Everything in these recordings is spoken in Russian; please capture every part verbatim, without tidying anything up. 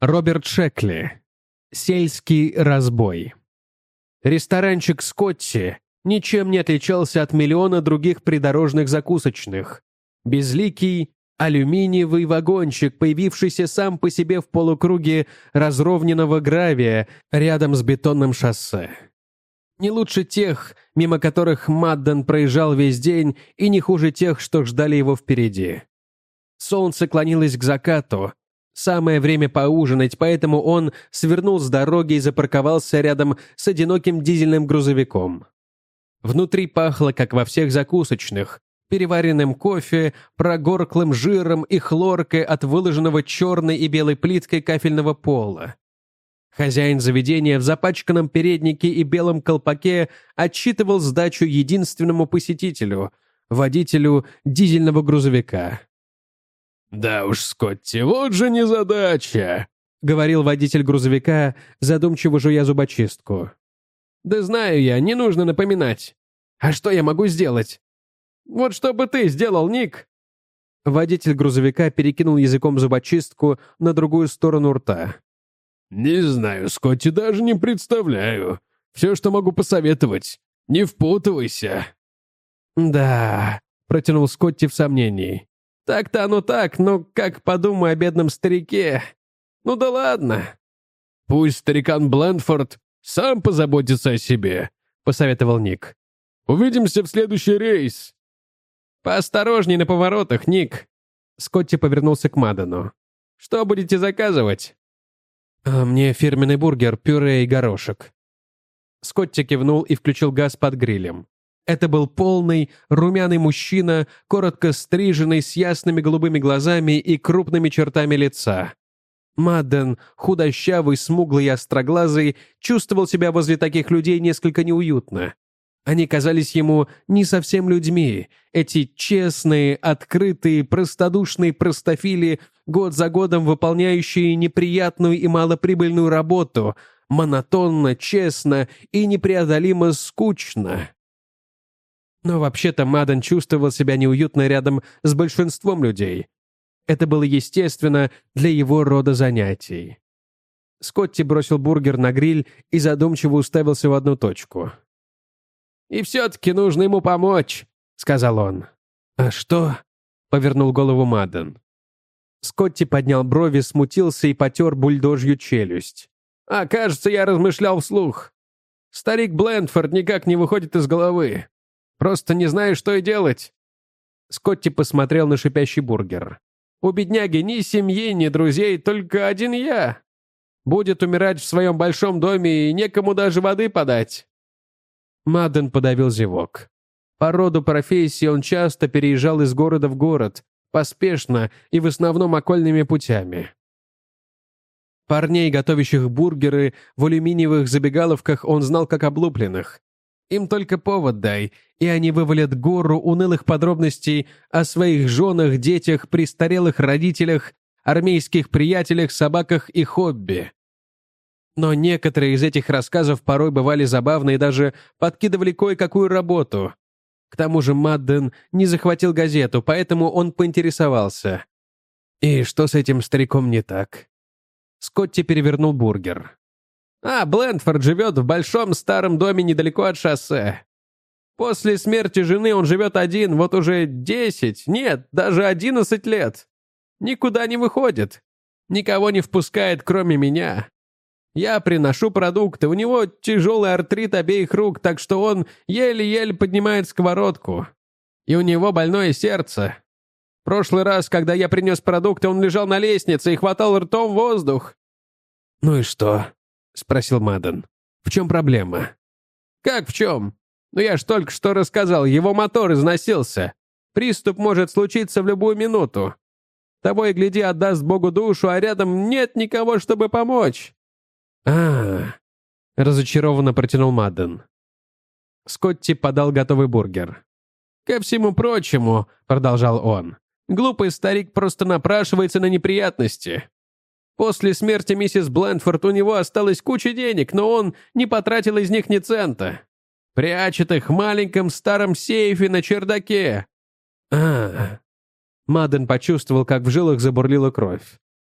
Роберт Шекли. Сельский разбой. Ресторанчик Скотти ничем не отличался от миллиона других придорожных закусочных. Безликий алюминиевый вагончик, появившийся сам по себе в полукруге разровненного гравия рядом с бетонным шоссе. Не лучше тех, мимо которых Мадден проезжал весь день, и не хуже тех, что ждали его впереди. Солнце клонилось к закату. Самое время поужинать, поэтому он свернул с дороги и запарковался рядом с одиноким дизельным грузовиком. Внутри пахло, как во всех закусочных, переваренным кофе, прогорклым жиром и хлоркой от выложенного черной и белой плиткой кафельного пола. Хозяин заведения в запачканном переднике и белом колпаке отсчитывал сдачу единственному посетителю, водителю дизельного грузовика. «Да уж, Скотти, вот же незадача!» — говорил водитель грузовика, задумчиво жуя зубочистку. «Да знаю я, не нужно напоминать. А что я могу сделать? Вот что бы ты сделал, Ник?» Водитель грузовика перекинул языком зубочистку на другую сторону рта. «Не знаю, Скотти, даже не представляю. Все, что могу посоветовать, не впутывайся». «Да», — протянул Скотти в сомнении. «Так-то оно так, но как подумай о бедном старике. Ну да ладно». «Пусть старикан Блендфорд сам позаботится о себе», — посоветовал Ник. «Увидимся в следующий рейс». «Поосторожней на поворотах, Ник». Скотти повернулся к Маддену. «Что будете заказывать?» «А мне фирменный бургер, пюре и горошек». Скотти кивнул и включил газ под грилем. Это был полный, румяный мужчина, коротко стриженный, с ясными голубыми глазами и крупными чертами лица. Мадден, худощавый, смуглый и остроглазый, чувствовал себя возле таких людей несколько неуютно. Они казались ему не совсем людьми, эти честные, открытые, простодушные простофили, год за годом выполняющие неприятную и малоприбыльную работу, монотонно, честно и непреодолимо скучно. Но вообще-то Мадден чувствовал себя неуютно рядом с большинством людей. Это было естественно для его рода занятий. Скотти бросил бургер на гриль и задумчиво уставился в одну точку. «И все-таки нужно ему помочь», — сказал он. «А что?» — повернул голову Мадден. Скотти поднял брови, смутился и потер бульдожью челюсть. «А, кажется, я размышлял вслух. Старик Блендфорд никак не выходит из головы. Просто не знаю, что и делать». Скотти посмотрел на шипящий бургер. «У бедняги ни семьи, ни друзей, только один я. Будет умирать в своем большом доме и некому даже воды подать». Мадден подавил зевок. По роду профессии он часто переезжал из города в город, поспешно и в основном окольными путями. Парней, готовящих бургеры, в алюминиевых забегаловках он знал как облупленных. Им только повод дай, и они вывалят гору унылых подробностей о своих женах, детях, престарелых родителях, армейских приятелях, собаках и хобби. Но некоторые из этих рассказов порой бывали забавны и даже подкидывали кое-какую работу. К тому же Мадден не захватил газету, поэтому он поинтересовался. «И что с этим стариком не так?» Скотти перевернул бургер. «А, Блендфорд живет в большом старом доме недалеко от шоссе. После смерти жены он живет один вот уже десять, нет, даже одиннадцать лет. Никуда не выходит. Никого не впускает, кроме меня. Я приношу продукты, у него тяжелый артрит обеих рук, так что он еле-еле поднимает сковородку. И у него больное сердце. Прошлый раз, когда я принес продукты, он лежал на лестнице и хватал ртом воздух». «Ну и что?» — спросил Мадден. «В чем проблема?» «Как в чем? Ну я ж только что рассказал, его мотор износился. Приступ может случиться в любую минуту. Того и гляди, отдаст Богу душу, а рядом нет никого, чтобы помочь». «А-а-а», — разочарованно протянул Мадден. Скотти подал готовый бургер. «Ко всему прочему», — продолжал он, — «глупый старик просто напрашивается на неприятности. После смерти миссис Блендфорд у него осталась куча денег, но он не потратил из них ни цента. Прячет их в маленьком старом сейфе на чердаке». «А-а-а». Мадден почувствовал, как в жилах забурлила кровь.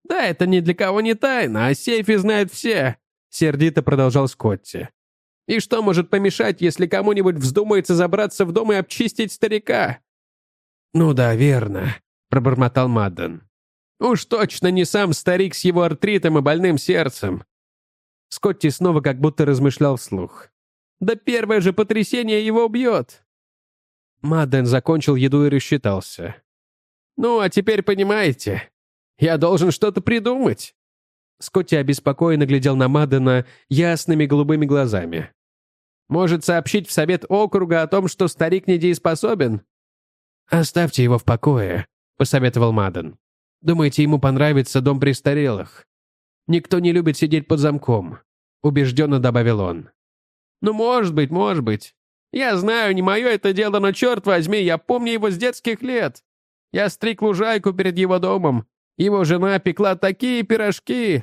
«Да, это ни для кого не тайна, о сейфе знают все», — сердито продолжал Скотти. «И что может помешать, если кому-нибудь вздумается забраться в дом и обчистить старика?» «Ну да, верно», — пробормотал Мадден. «Уж точно не сам старик с его артритом и больным сердцем». Скотти снова как будто размышлял вслух. «Да первое же потрясение его убьет». Мадден закончил еду и рассчитался. «Ну, а теперь понимаете, я должен что-то придумать». Скотти обеспокоенно глядел на Маддена ясными голубыми глазами. «Может, сообщить в совет округа о том, что старик недееспособен?» «Оставьте его в покое», — посоветовал Мадден. «Думаете, ему понравится дом престарелых? Никто не любит сидеть под замком», — убежденно добавил он. «Ну, может быть, может быть. Я знаю, не мое это дело, но, черт возьми, я помню его с детских лет. Я стриг лужайку перед его домом. Его жена пекла такие пирожки».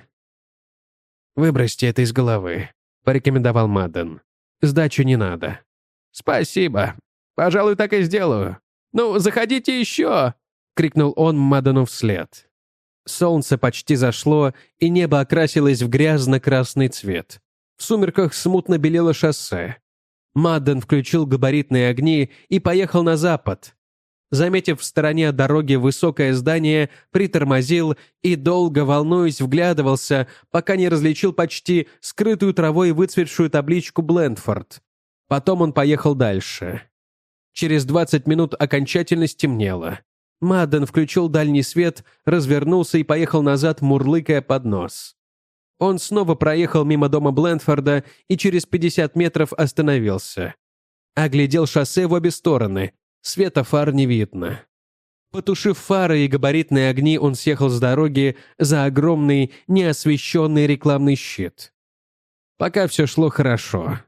«Выбросьте это из головы», — порекомендовал Мадден. «Сдачу не надо». «Спасибо. Пожалуй, так и сделаю. Ну, заходите еще!» — крикнул он Маддену вслед. Солнце почти зашло, и небо окрасилось в грязно-красный цвет. В сумерках смутно белело шоссе. Мадден включил габаритные огни и поехал на запад. Заметив в стороне от дороги высокое здание, притормозил и, долго волнуясь, вглядывался, пока не различил почти скрытую травой выцветшую табличку «Блендфорд». Потом он поехал дальше. Через двадцать минут окончательно стемнело. Мадден включил дальний свет, развернулся и поехал назад, мурлыкая под нос. Он снова проехал мимо дома Блендфорда и через пятьдесят метров остановился. Оглядел шоссе в обе стороны. Света фар не видно. Потушив фары и габаритные огни, он съехал с дороги за огромный, неосвещенный рекламный щит. Пока все шло хорошо.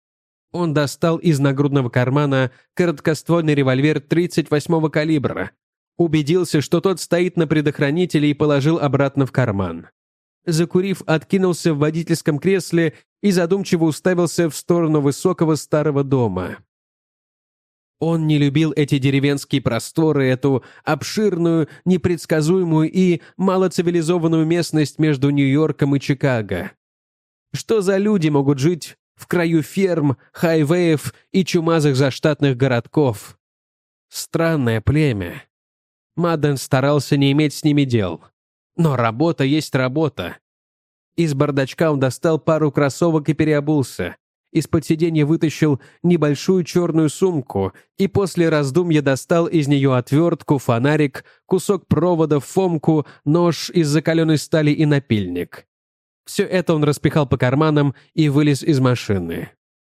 Он достал из нагрудного кармана короткоствольный револьвер тридцать восьмого калибра, убедился, что тот стоит на предохранителе, и положил обратно в карман. Закурив, откинулся в водительском кресле и задумчиво уставился в сторону высокого старого дома. Он не любил эти деревенские просторы, эту обширную, непредсказуемую и малоцивилизованную местность между Нью-Йорком и Чикаго. Что за люди могут жить в краю ферм, хайвеев и чумазых заштатных городков? Странное племя. Мадден старался не иметь с ними дел. Но работа есть работа. Из бардачка он достал пару кроссовок и переобулся. Из-под сиденья вытащил небольшую черную сумку и после раздумья достал из нее отвертку, фонарик, кусок провода, фомку, нож из закаленной стали и напильник. Все это он распихал по карманам и вылез из машины.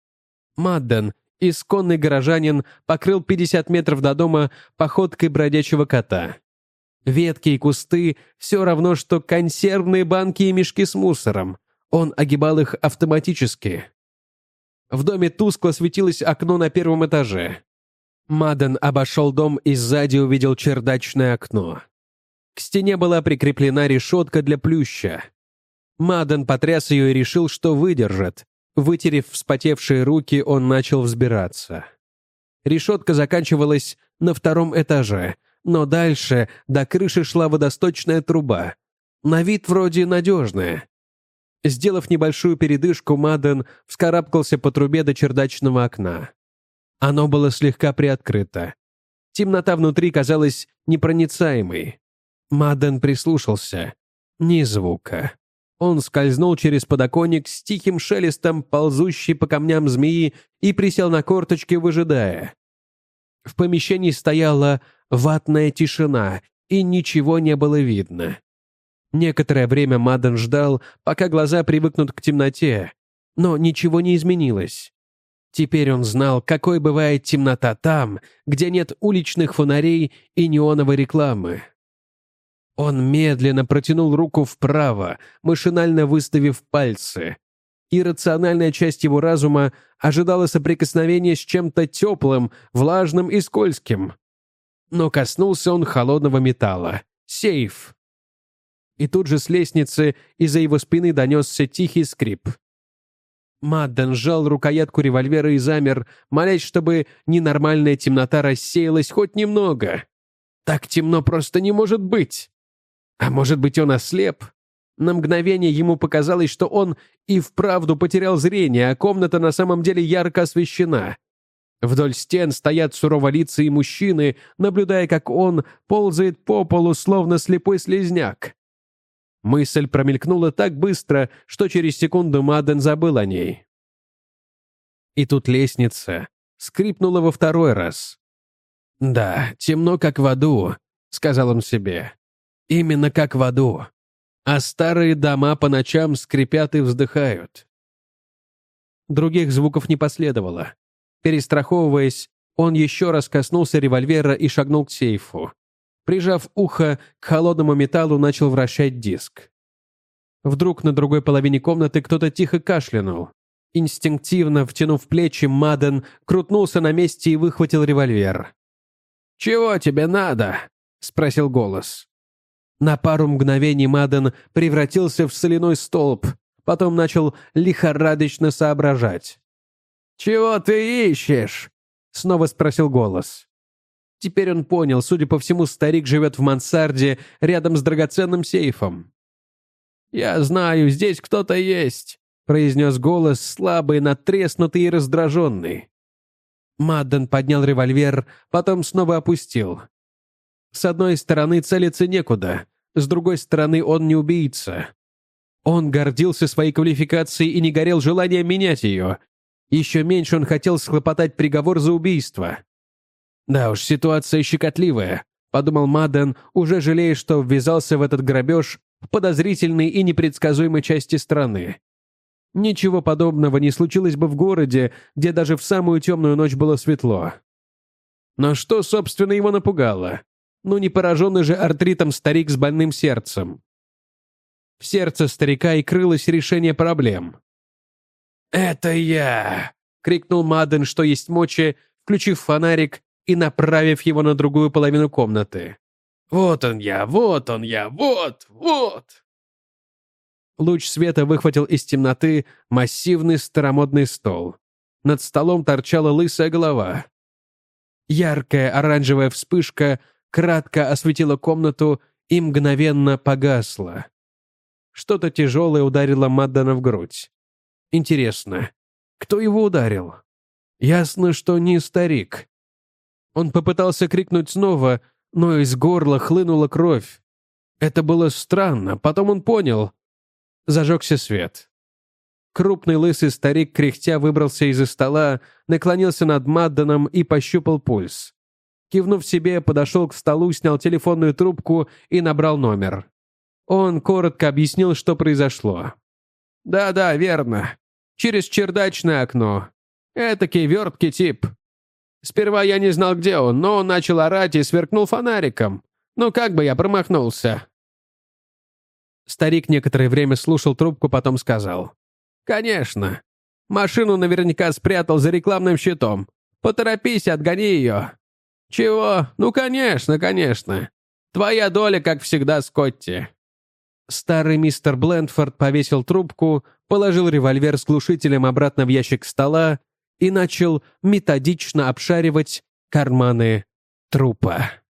Мадден, исконный горожанин, покрыл пятьдесят метров до дома походкой бродячего кота. Ветки и кусты — все равно, что консервные банки и мешки с мусором. Он огибал их автоматически. В доме тускло светилось окно на первом этаже. Мадден обошел дом и сзади увидел чердачное окно. К стене была прикреплена решетка для плюща. Мадден потряс ее и решил, что выдержит. Вытерев вспотевшие руки, он начал взбираться. Решетка заканчивалась на втором этаже, но дальше до крыши шла водосточная труба. На вид вроде надежная. Сделав небольшую передышку, Мадден вскарабкался по трубе до чердачного окна. Оно было слегка приоткрыто. Темнота внутри казалась непроницаемой. Мадден прислушался. Ни звука. Он скользнул через подоконник с тихим шелестом, ползущей по камням змеи, и присел на корточки, выжидая. В помещении стояла ватная тишина, и ничего не было видно. Некоторое время Мадден ждал, пока глаза привыкнут к темноте, но ничего не изменилось. Теперь он знал, какой бывает темнота там, где нет уличных фонарей и неоновой рекламы. Он медленно протянул руку вправо, машинально выставив пальцы. Иррациональная часть его разума ожидала соприкосновения с чем-то теплым, влажным и скользким. Но коснулся он холодного металла. Сейф. И тут же с лестницы из-за его спины донесся тихий скрип. Мадден сжал рукоятку револьвера и замер, молясь, чтобы ненормальная темнота рассеялась хоть немного. Так темно просто не может быть. А может быть, он ослеп? На мгновение ему показалось, что он и вправду потерял зрение, а комната на самом деле ярко освещена. Вдоль стен стоят суроволицые мужчины, наблюдая, как он ползает по полу, словно слепой слизняк. Мысль промелькнула так быстро, что через секунду Мадден забыл о ней. И тут лестница скрипнула во второй раз. «Да, темно, как в аду», — сказал он себе. «Именно как в аду. А старые дома по ночам скрипят и вздыхают». Других звуков не последовало. Перестраховываясь, он еще раз коснулся револьвера и шагнул к сейфу. Прижав ухо к холодному металлу, начал вращать диск. Вдруг на другой половине комнаты кто-то тихо кашлянул. Инстинктивно втянув плечи, Мадден крутнулся на месте и выхватил револьвер. «Чего тебе надо?» — спросил голос. На пару мгновений Мадден превратился в соляной столб, потом начал лихорадочно соображать. «Чего ты ищешь?» — снова спросил голос. Теперь он понял, судя по всему, старик живет в мансарде рядом с драгоценным сейфом. «Я знаю, здесь кто-то есть», — произнес голос, слабый, надтреснутый и раздраженный. Мадден поднял револьвер, потом снова опустил. С одной стороны, целиться некуда, с другой стороны, он не убийца. Он гордился своей квалификацией и не горел желанием менять ее. Еще меньше он хотел схлопотать приговор за убийство. «Да уж, ситуация щекотливая», — подумал Мадден, уже жалея, что ввязался в этот грабеж в подозрительной и непредсказуемой части страны. Ничего подобного не случилось бы в городе, где даже в самую темную ночь было светло. Но что, собственно, его напугало? Ну не пораженный же артритом старик с больным сердцем. В сердце старика и крылось решение проблем. «Это я!» — крикнул Мадден, что есть мочи, включив фонарик и направив его на другую половину комнаты. «Вот он я, вот он я, вот, вот!» Луч света выхватил из темноты массивный старомодный стол. Над столом торчала лысая голова. Яркая оранжевая вспышка кратко осветила комнату и мгновенно погасла. Что-то тяжелое ударило Маддена в грудь. Интересно, кто его ударил? Ясно, что не старик. Он попытался крикнуть снова, но из горла хлынула кровь. Это было странно, потом он понял. Зажегся свет. Крупный лысый старик, кряхтя, выбрался из-за стола, наклонился над Мадденом и пощупал пульс. Кивнув себе, подошел к столу, снял телефонную трубку и набрал номер. Он коротко объяснил, что произошло. «Да-да, верно. Через чердачное окно. Этакий верткий тип. Сперва я не знал, где он, но он начал орать и сверкнул фонариком. Ну как бы я промахнулся?» Старик некоторое время слушал трубку, потом сказал. «Конечно. Машину наверняка спрятал за рекламным щитом. Поторопись, отгони ее». «Чего? Ну, конечно, конечно. Твоя доля, как всегда, Скотти». Старый мистер Блендфорд повесил трубку, положил револьвер с глушителем обратно в ящик стола и начал методично обшаривать карманы трупа.